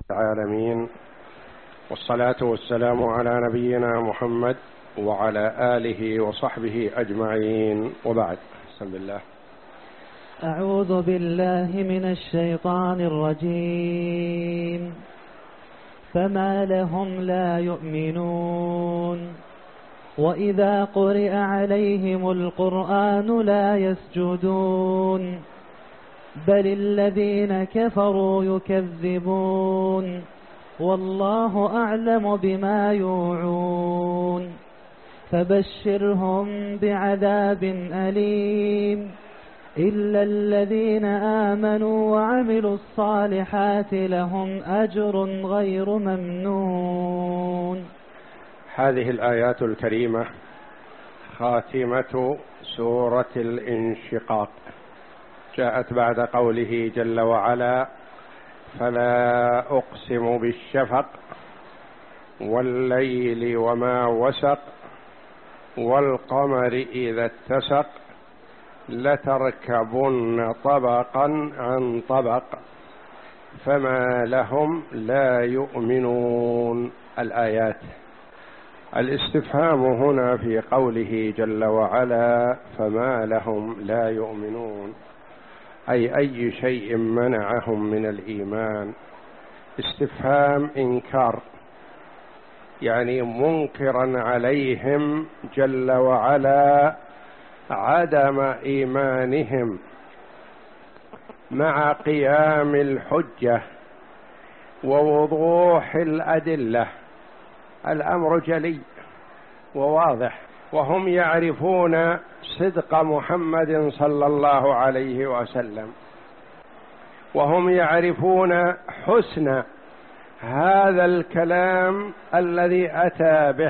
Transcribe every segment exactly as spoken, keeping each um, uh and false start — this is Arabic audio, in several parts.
العالمين، والصلاة والسلام على نبينا محمد وعلى آله وصحبه أجمعين، وبعد. بسم الله. أعوذ بالله من الشيطان الرجيم. فما لهم لا يؤمنون وإذا قرئ عليهم القرآن لا يسجدون بل الذين كفروا يكذبون والله أعلم بما يوعون فبشرهم بعذاب أليم إلا الذين آمنوا وعملوا الصالحات لهم أجر غير ممنون. هذه الآيات الكريمة خاتمة سورة الانشقاق، جاءت بعد قوله جل وعلا: فلا أقسم بالشفق والليل وما وسق والقمر إذا اتسق لتركبن طبقا عن طبق فما لهم لا يؤمنون. الآيات. الاستفهام هنا في قوله جل وعلا فما لهم لا يؤمنون، أي أي شيء منعهم من الإيمان. استفهام إنكار، يعني منكرا عليهم جل وعلا عدم إيمانهم مع قيام الحجة ووضوح الأدلة. الأمر جلي وواضح، وهم يعرفون صدق محمد صلى الله عليه وسلم، وهم يعرفون حسن هذا الكلام الذي أتى به،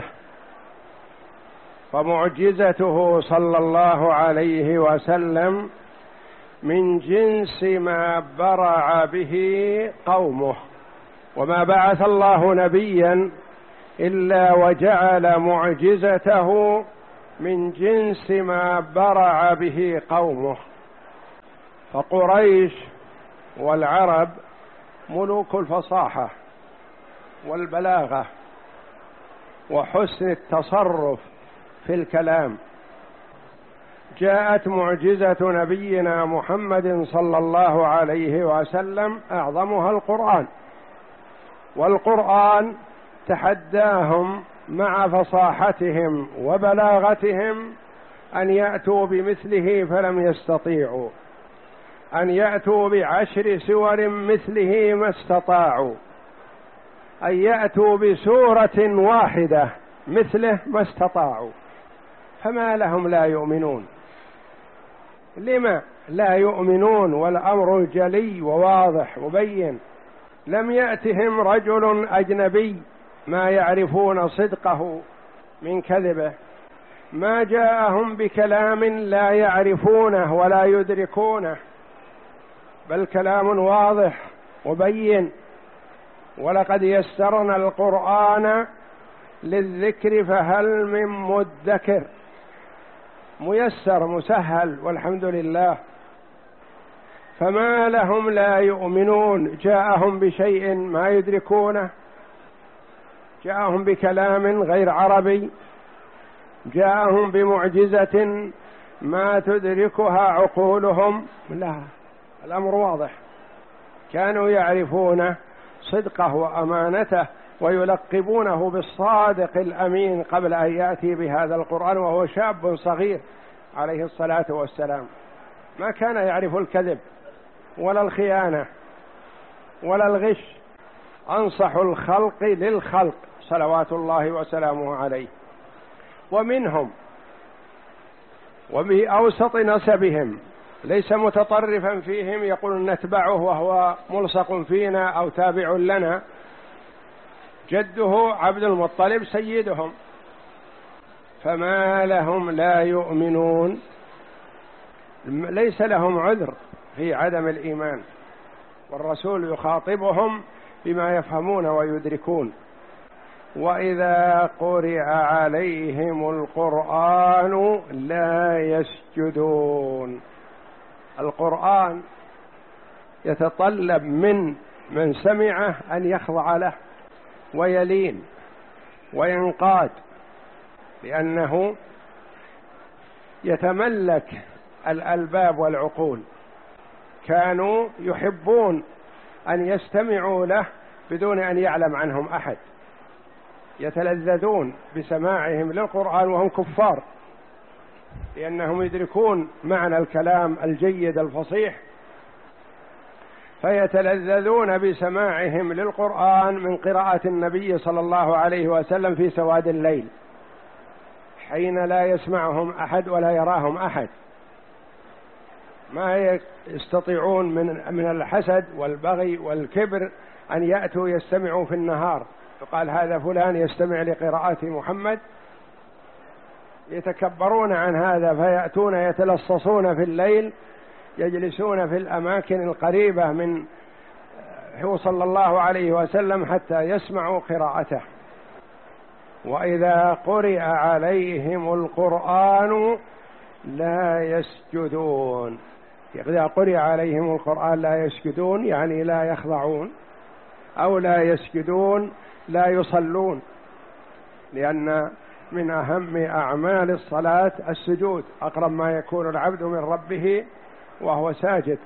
فمعجزته صلى الله عليه وسلم من جنس ما برع به قومه، وما بعث الله نبيا إلا وجعل معجزته من جنس ما برع به قومه. فقريش والعرب ملوك الفصاحة والبلاغة وحسن التصرف في الكلام. جاءت معجزة نبينا محمد صلى الله عليه وسلم أعظمها القرآن، والقرآن تحداهم مع فصاحتهم وبلاغتهم أن يأتوا بمثله فلم يستطيعوا، أن يأتوا بعشر سور مثله ما استطاعوا، أن يأتوا بسورة واحدة مثله ما استطاعوا. فما لهم لا يؤمنون؟ لما لا يؤمنون والأمر جلي وواضح مبين؟ لم يأتهم رجل أجنبي ما يعرفون صدقه من كذبه، ما جاءهم بكلام لا يعرفونه ولا يدركونه، بل كلام واضح وبين. ولقد يسرنا القرآن للذكر فهل من مدكر، ميسر مسهل والحمد لله. فما لهم لا يؤمنون؟ جاءهم بشيء ما يدركونه، جاءهم بكلام غير عربي، جاءهم بمعجزة ما تدركها عقولهم. لا، الأمر واضح. كانوا يعرفون صدقه وأمانته ويلقبونه بالصادق الأمين قبل أن يأتي بهذا القرآن وهو شاب صغير عليه الصلاة والسلام، ما كان يعرف الكذب ولا الخيانة ولا الغش. أنصح الخلق للخلق صلوات الله وسلامه عليه. ومنهم وبأوسط نسبهم، ليس متطرفا فيهم يقول نتبعه وهو ملصق فينا أو تابع لنا، جده عبد المطلب سيدهم. فما لهم لا يؤمنون؟ ليس لهم عذر في عدم الإيمان، والرسول يخاطبهم بما يفهمون ويدركون. وإذا قرئ عليهم القرآن لا يسجدون. القرآن يتطلب من من سمعه أن يخضع له ويلين وينقاد، لأنه يتملك الألباب والعقول. كانوا يحبون أن يستمعوا له بدون أن يعلم عنهم أحد، يتلذذون بسماعهم للقرآن وهم كفار، لأنهم يدركون معنى الكلام الجيد الفصيح، فيتلذذون بسماعهم للقرآن من قراءة النبي صلى الله عليه وسلم في سواد الليل، حين لا يسمعهم أحد ولا يراهم أحد. ما يستطيعون من من الحسد والبغي والكبر أن يأتوا يستمعوا في النهار، يقال هذا فلان يستمع لقراءة محمد، يتكبرون عن هذا فيأتون يتلصصون في الليل، يجلسون في الأماكن القريبة من هو صلى الله عليه وسلم حتى يسمعوا قراءته. وإذا قرئ عليهم القرآن لا يسجدون. إذا قرئ عليهم القرآن لا يسجدون يعني لا يخضعون، أو لا يسجدون لا يصلون، لأن من أهم أعمال الصلاة السجود، أقرب ما يكون العبد من ربه وهو ساجد.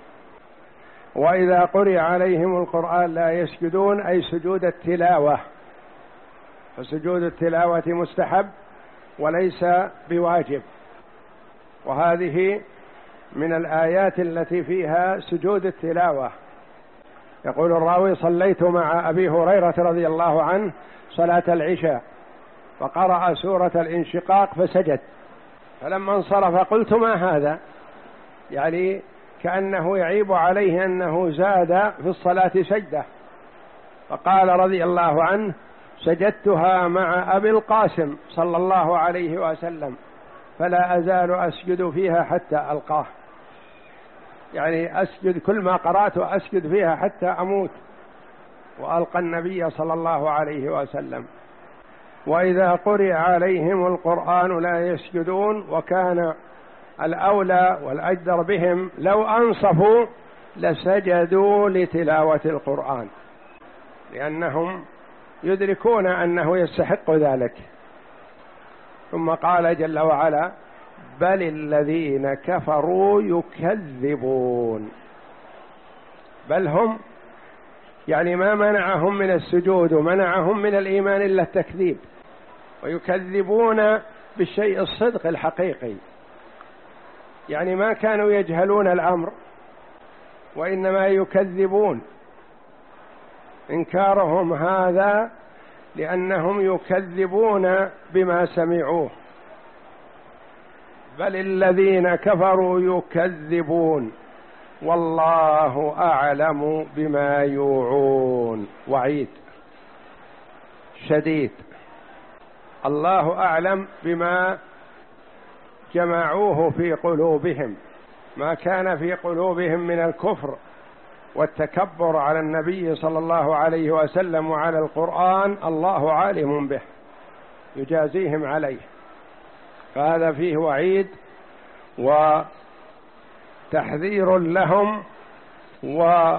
وإذا قرئ عليهم القرآن لا يسجدون أي سجود التلاوة، فسجود التلاوة مستحب وليس بواجب، وهذه من الآيات التي فيها سجود التلاوة. يقول الراوي: صليت مع أبي هريرة رضي الله عنه صلاة العشاء فقرأ سورة الانشقاق فسجد، فلما انصرف قلت: ما هذا؟ يعني كأنه يعيب عليه أنه زاد في الصلاة سجدة، فقال رضي الله عنه: سجدتها مع أبي القاسم صلى الله عليه وسلم فلا أزال أسجد فيها حتى ألقاه، يعني أسجد كل ما قرأت أسجد فيها حتى أموت وألقى النبي صلى الله عليه وسلم. وإذا قرئ عليهم القرآن لا يسجدون، وكان الأولى والأجدر بهم لو أنصفوا لسجدوا لتلاوة القرآن، لأنهم يدركون أنه يستحق ذلك. ثم قال جل وعلا: بل الذين كفروا يكذبون. بل هم يعني ما منعهم من السجود ومنعهم من الإيمان إلا التكذيب، ويكذبون بالشيء الصدق الحقيقي، يعني ما كانوا يجهلون الأمر وإنما يكذبون. إنكارهم هذا لأنهم يكذبون بما سمعوه. بل الذين كفروا يكذبون والله أعلم بما يوعون. وعيد شديد، الله أعلم بما جمعوه في قلوبهم، ما كان في قلوبهم من الكفر والتكبر على النبي صلى الله عليه وسلم وعلى القرآن، الله عالم به يجازيهم عليه. فهذا فيه وعيد وتحذير لهم، وأن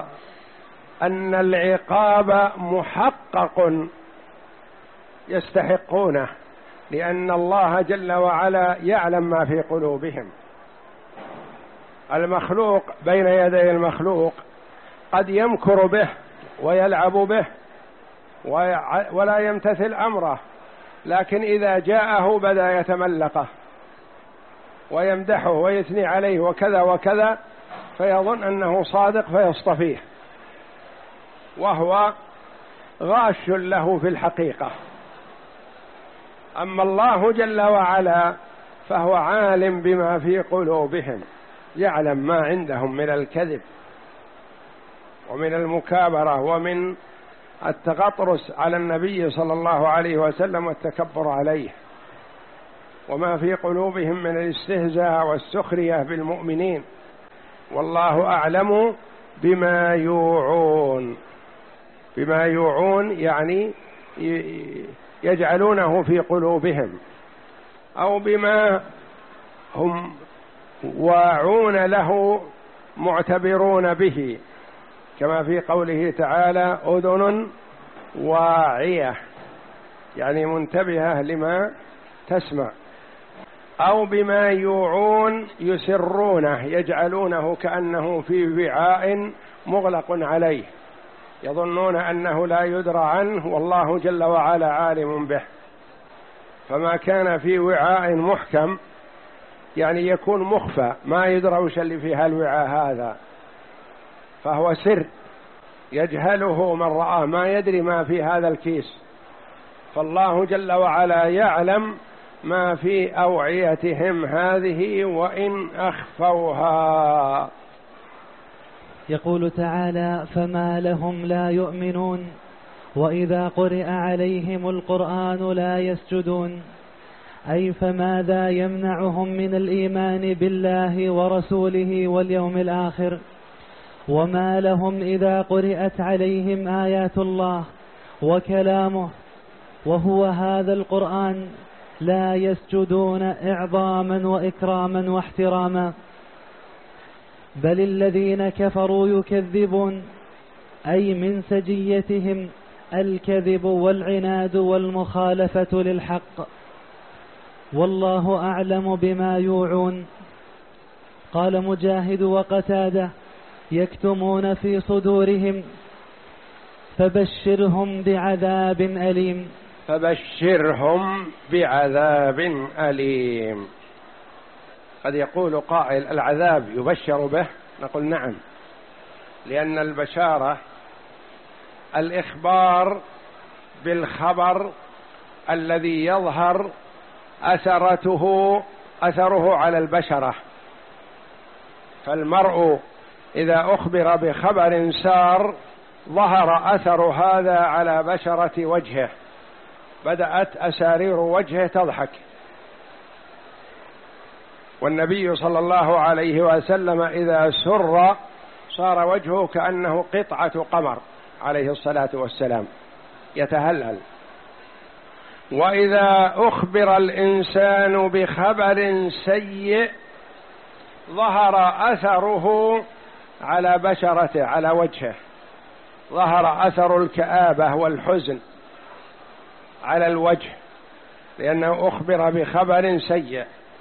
العقاب محقق يستحقونه، لأن الله جل وعلا يعلم ما في قلوبهم. المخلوق بين يدي المخلوق قد يمكر به ويلعب به ولا يمتثل أمره، لكن إذا جاءه بدأ يتملقه ويمدحه ويثني عليه وكذا وكذا، فيظن أنه صادق فيصطفيه، وهو غاش له في الحقيقة. أما الله جل وعلا فهو عالم بما في قلوبهم، يعلم ما عندهم من الكذب ومن المكابرة ومن التغطرس على النبي صلى الله عليه وسلم والتكبر عليه، وما في قلوبهم من الاستهزاء والسخرية بالمؤمنين. والله أعلم بما يوعون. بما يوعون يعني يجعلونه في قلوبهم، أو بما هم واعون له معتبرون به، كما في قوله تعالى أذن واعية، يعني منتبهة لما تسمع. أو بما يوعون يسرونه، يجعلونه كأنه في وعاء مغلق عليه، يظنون أنه لا يدرى عنه والله جل وعلا عالم به. فما كان في وعاء محكم يعني يكون مخفى، ما يدرى وش اللي في هالوعاء هذا، فهو سر يجهله من رآه، ما يدري ما في هذا الكيس. فالله جل وعلا يعلم ما في أوعيتهم هذه وإن أخفوها. يقول تعالى: فما لهم لا يؤمنون وإذا قرئ عليهم القرآن لا يسجدون، أي فماذا يمنعهم من الإيمان بالله ورسوله واليوم الآخر؟ وما لهم إذا قرئت عليهم آيات الله وكلامه وهو هذا القرآن لا يسجدون إعظاما وإكراما واحتراما؟ بل الذين كفروا يكذبون، أي من سجيتهم الكذب والعناد والمخالفة للحق، والله أعلم بما يوعون. قال مجاهد وقتادة: يكتمون في صدورهم، فبشرهم بعذاب أليم. فبشرهم بعذاب أليم. قد يقول قائل: العذاب يبشر به؟ نقول نعم، لأن البشارة الإخبار بالخبر الذي يظهر أثرته أثره على البشرة. فالمرء إذا أخبر بخبر سار ظهر أثر هذا على بشرة وجهه، بدأت أسارير وجهه تضحك. والنبي صلى الله عليه وسلم إذا سر صار وجهه كأنه قطعة قمر عليه الصلاة والسلام يتهلل. وإذا أخبر الإنسان بخبر سيء ظهر أثره على بشرته على وجهه، ظهر أثر الكآبة والحزن على الوجه، لأنه أخبر بخبر سيء.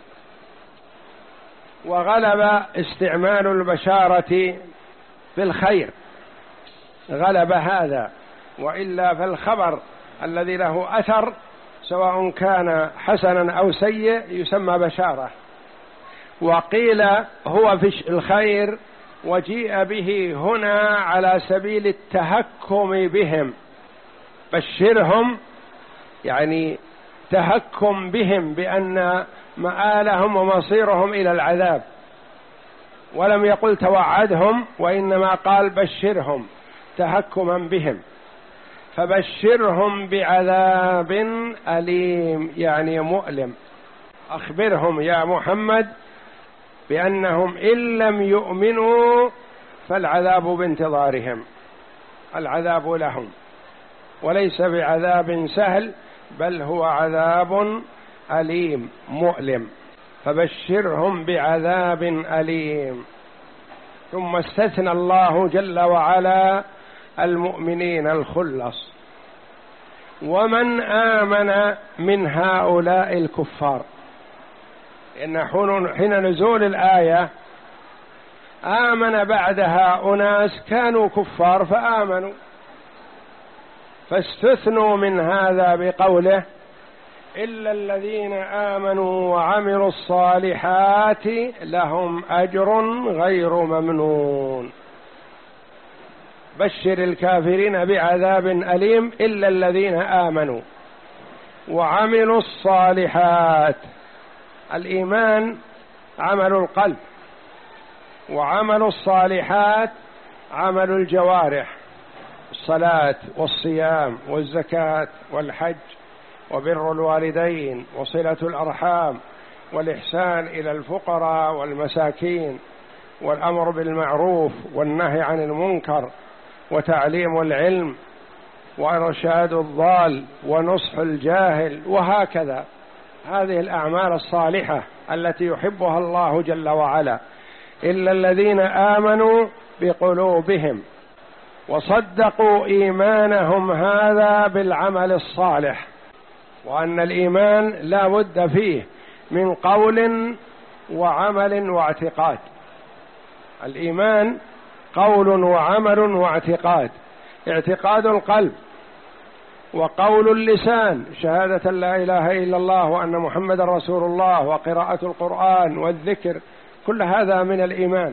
وغلب استعمال البشارة بالخير، غلب هذا، وإلا فالخبر الذي له أثر سواء كان حسنا أو سيء يسمى بشارة. وقيل هو في الخير، وجيء به هنا على سبيل التهكم بهم. بشرهم يعني تهكم بهم بأن مآلهم ومصيرهم إلى العذاب، ولم يقل توعدهم، وإنما قال بشرهم تهكما بهم. فبشرهم بعذاب أليم يعني مؤلم. أخبرهم يا محمد بأنهم إن لم يؤمنوا فالعذاب بانتظارهم، العذاب لهم، وليس بعذاب سهل بل هو عذاب أليم مؤلم. فبشرهم بعذاب أليم. ثم استثنى الله جل وعلا المؤمنين الخلص: ومن آمن من هؤلاء الكفار. إن حين نزول الآية آمن بعدها أناس كانوا كفار فآمنوا، فاستثنوا من هذا بقوله: إلا الذين آمنوا وعملوا الصالحات لهم أجر غير ممنون. بشر الكافرين بعذاب أليم إلا الذين آمنوا وعملوا الصالحات. الإيمان عمل القلب، وعمل الصالحات عمل الجوارح، الصلاة والصيام والزكاة والحج وبر الوالدين وصلة الأرحام والإحسان إلى الفقراء والمساكين والأمر بالمعروف والنهي عن المنكر وتعليم العلم وإرشاد الضال ونصح الجاهل، وهكذا. هذه الأعمال الصالحة التي يحبها الله جل وعلا. إلا الذين آمنوا بقلوبهم وصدقوا إيمانهم هذا بالعمل الصالح، وأن الإيمان لا بد فيه من قول وعمل واعتقاد. الإيمان قول وعمل واعتقاد، اعتقاد القلب وقول اللسان شهادة لا إله إلا الله وأن محمد رسول الله وقراءة القرآن والذكر، كل هذا من الإيمان.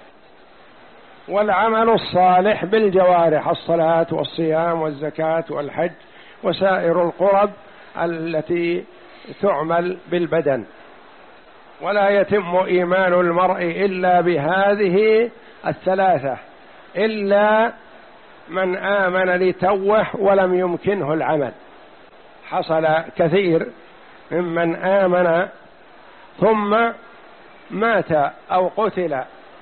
والعمل الصالح بالجوارح، الصلاة والصيام والزكاة والحج وسائر القرب التي تعمل بالبدن. ولا يتم إيمان المرء إلا بهذه الثلاثة، إلا من آمن لتوه ولم يمكنه العمل. حصل كثير ممن آمن ثم مات أو قتل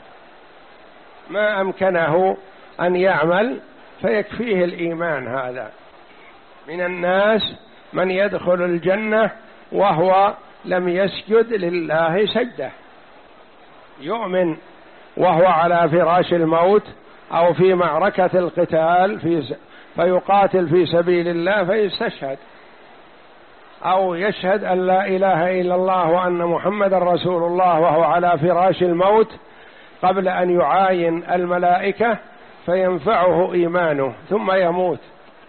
ما أمكنه أن يعمل فيكفيه الإيمان هذا. من الناس من يدخل الجنة وهو لم يسجد لله سجدة، يؤمن وهو على فراش الموت أو في معركة القتال في فيقاتل في سبيل الله فيستشهد، أو يشهد أن لا إله إلا الله وأن محمد رسول الله وهو على فراش الموت قبل أن يعاين الملائكة فينفعه إيمانه ثم يموت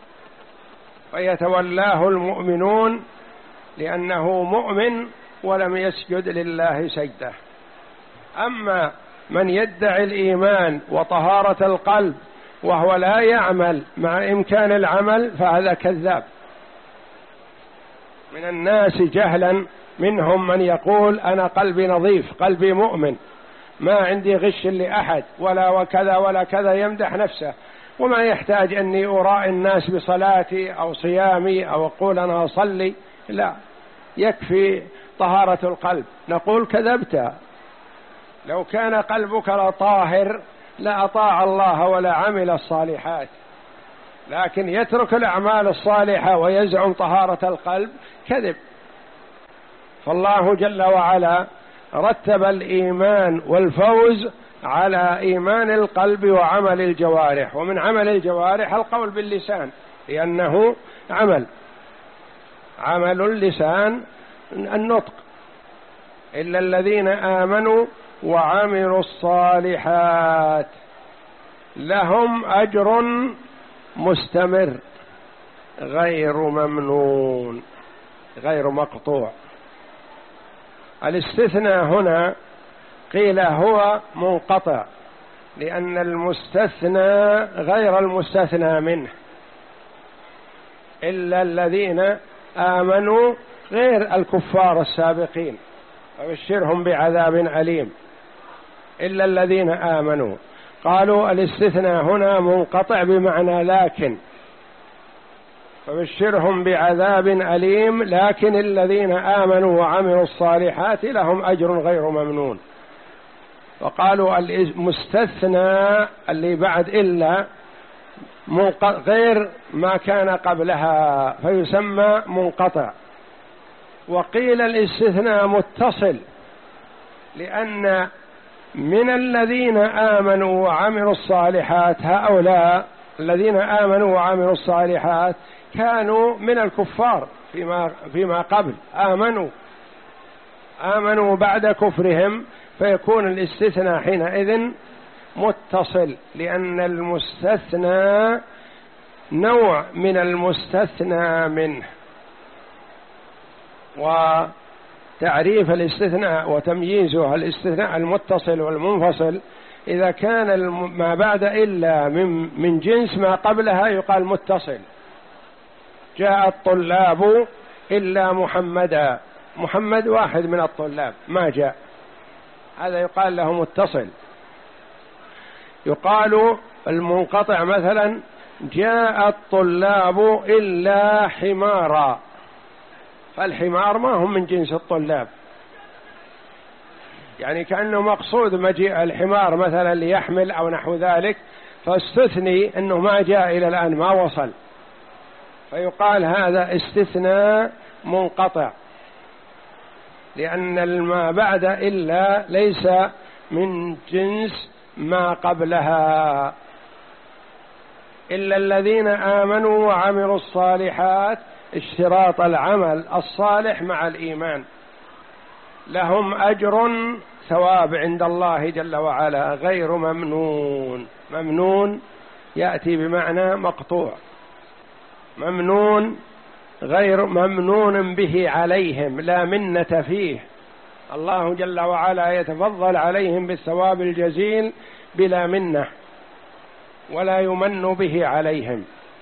فيتولاه المؤمنون لأنه مؤمن ولم يسجد لله سجدة. أما من يدعي الإيمان وطهارة القلب وهو لا يعمل مع إمكان العمل فهذا كذاب. من الناس جهلا منهم من يقول أنا قلبي نظيف، قلبي مؤمن، ما عندي غش لأحد ولا وكذا ولا كذا، يمدح نفسه وما يحتاج أني أراعي الناس بصلاتي أو صيامي أو أقول أنا أصلي، لا، يكفي طهارة القلب. نقول كذبت، لو كان قلبك لطاهر لأطاع الله ولا عمل الصالحات، لكن يترك الأعمال الصالحة ويزعم طهارة القلب كذب. فالله جل وعلا رتب الإيمان والفوز على إيمان القلب وعمل الجوارح، ومن عمل الجوارح القول باللسان لأنه عمل، عمل اللسان النطق. إلا الذين آمنوا وعملوا الصالحات لهم أجر مستمر غير ممنون غير مقطوع. الاستثناء هنا قيل هو منقطع لأن المستثنى غير المستثنى منه. إلا الذين آمنوا غير الكفار السابقين فبشرهم بعذاب أليم. إلا الذين آمنوا، قالوا الاستثناء هنا منقطع بمعنى لكن، فبشرهم بعذاب أليم، لكن الذين آمنوا وعملوا الصالحات لهم أجر غير ممنون. وقالوا المستثنى اللي بعد إلا غير ما كان قبلها فيسمى منقطع. وقيل الاستثناء متصل لأن من الذين آمنوا وعملوا الصالحات هؤلاء الذين آمنوا وعملوا الصالحات كانوا من الكفار فيما, فيما قبل، آمنوا آمنوا بعد كفرهم، فيكون الاستثناء حينئذ متصل لأن المستثنى نوع من المستثنى منه. وتعريف الاستثناء وتمييزه الاستثناء المتصل والمنفصل، إذا كان ما بعد إلا من, من جنس ما قبلها يقال متصل. جاء الطلاب إلا محمدا، محمد واحد من الطلاب ما جاء، هذا يقال له متصل. يقال المنقطع مثلا جاء الطلاب إلا حمارا، فالحمار ما هم من جنس الطلاب، يعني كأنه مقصود مجيء الحمار مثلا ليحمل أو نحو ذلك، فاستثني أنه ما جاء إلى الآن ما وصل، فيقال هذا استثناء منقطع لأن ما بعد إلا ليس من جنس ما قبلها. إلا الذين آمنوا وعملوا الصالحات، اشتراط العمل الصالح مع الإيمان، لهم أجر ثواب عند الله جل وعلا غير ممنون. ممنون يأتي بمعنى مقطوع، ممنون غير ممنون به عليهم، لا منة فيه. الله جل وعلا يتفضل عليهم بالثواب الجزيل بلا منة، ولا يمن به عليهم.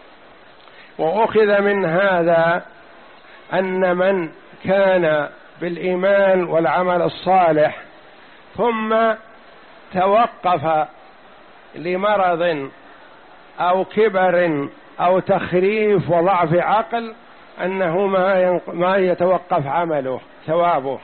وأخذ من هذا أن من كان بالإيمان والعمل الصالح ثم توقف لمرض أو كبر أو تخريف وضعف عقل، أنه ما ما يتوقف عمله، ثوابه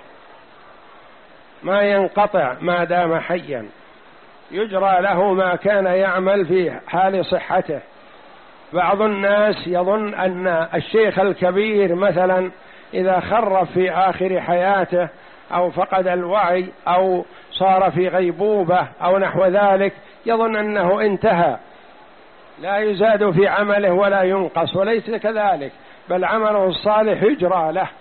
ما ينقطع ما دام حيا، يجرى له ما كان يعمل في حال صحته. بعض الناس يظن أن الشيخ الكبير مثلا إذا خرف في آخر حياته أو فقد الوعي أو صار في غيبوبة أو نحو ذلك، يظن أنه انتهى، لا يزاد في عمله ولا ينقص، وليس كذلك، بل عمله الصالح يجرى له،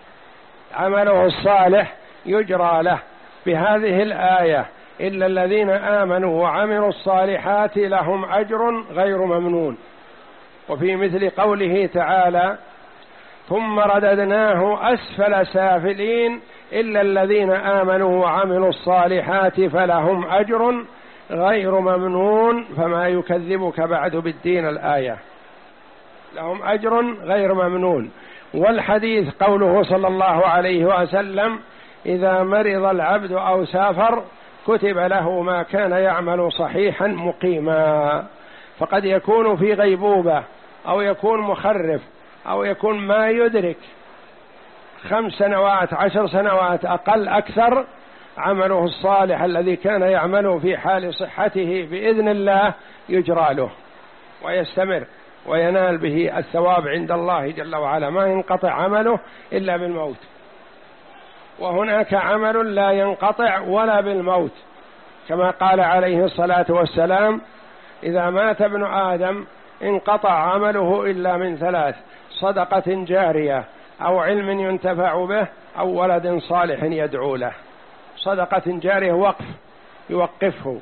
عمله الصالح يجرى له. بهذه الآية إلا الذين آمنوا وعملوا الصالحات لهم أجر غير ممنون. وفي مثل قوله تعالى ثم رددناه أسفل سافلين إلا الذين آمنوا وعملوا الصالحات فلهم أجر غير ممنون فما يكذبك بعد بالدين. الآية لهم أجر غير ممنون. والحديث قوله صلى الله عليه وسلم إذا مرض العبد أو سافر كتب له ما كان يعمل صحيحا مقيما. فقد يكون في غيبوبة أو يكون مخرف أو يكون ما يدرك خمس سنوات عشر سنوات أقل أكثر، عمله الصالح الذي كان يعمله في حال صحته بإذن الله يجرى له ويستمر وينال به الثواب عند الله جل وعلا، ما ينقطع عمله إلا بالموت. وهناك عمل لا ينقطع ولا بالموت، كما قال عليه الصلاة والسلام إذا مات ابن آدم انقطع عمله إلا من ثلاث: صدقة جارية أو علم ينتفع به أو ولد صالح يدعو له. صدقة جارية وقف يوقفه،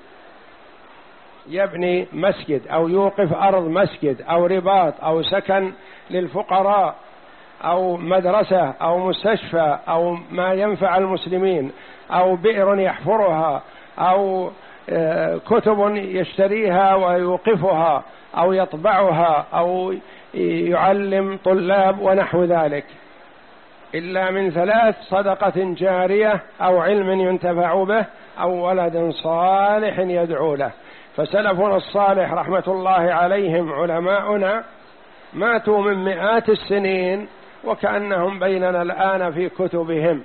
يبني مسجد أو يوقف أرض مسجد أو رباط أو سكن للفقراء أو مدرسة أو مستشفى أو ما ينفع المسلمين أو بئر يحفرها أو كتب يشتريها ويوقفها أو يطبعها أو يعلم طلاب ونحو ذلك، إلا من ثلاث: صدقة جارية أو علم ينتفع به أو ولد صالح يدعو له. فسلفنا الصالح رحمة الله عليهم علماؤنا ماتوا من مئات السنين وكأنهم بيننا الآن في كتبهم،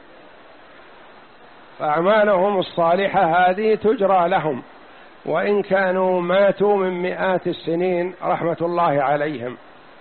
فأعمالهم الصالحة هذه تجرى لهم وإن كانوا ماتوا من مئات السنين رحمة الله عليهم.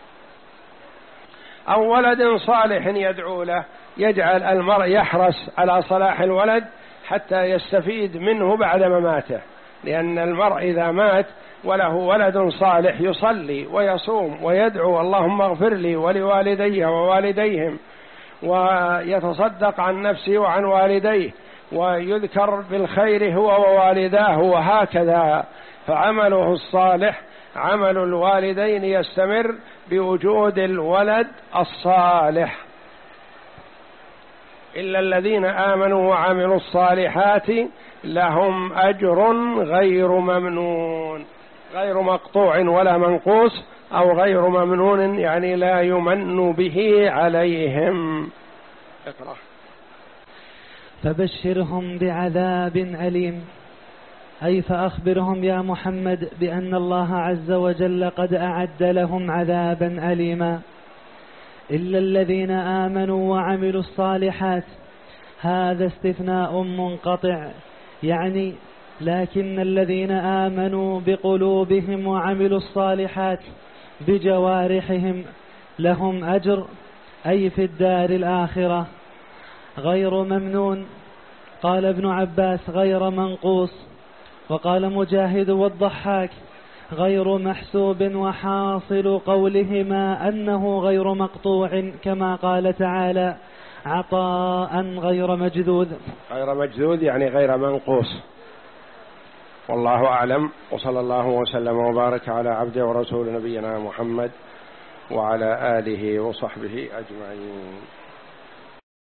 أو ولد صالح يدعو له، يجعل المرء يحرص على صلاح الولد حتى يستفيد منه بعد مماته، لأن المرء إذا مات وله ولد صالح يصلي ويصوم ويدعو اللهم اغفر لي ولوالدي ووالديهم، ويتصدق عن نفسه وعن والديه، ويذكر بالخير هو ووالداه، وهكذا. فعمله الصالح عمل الوالدين يستمر بوجود الولد الصالح. إلا الذين آمنوا وعملوا الصالحات لهم أجر غير ممنون، غير مقطوع ولا منقوص، أو غير ممنون يعني لا يمن به عليهم. اقرأ. فبشرهم بعذاب أليم، أي فأخبرهم يا محمد بأن الله عز وجل قد أعد لهم عذابا أليما. إلا الذين آمنوا وعملوا الصالحات، هذا استثناء منقطع، يعني لكن الذين آمنوا بقلوبهم وعملوا الصالحات بجوارحهم لهم أجر، أي في الدار الآخرة، غير ممنون. قال ابن عباس غير منقوص. وقال مجاهد والضحاك غير محسوب، وحاصل قولهما أنه غير مقطوع كما قال تعالى عطاء غير مجذوذ. غير مجذوذ يعني غير منقوص. والله أعلم، وصلى الله وسلم وبارك على عبده ورسول نبينا محمد وعلى آله وصحبه أجمعين.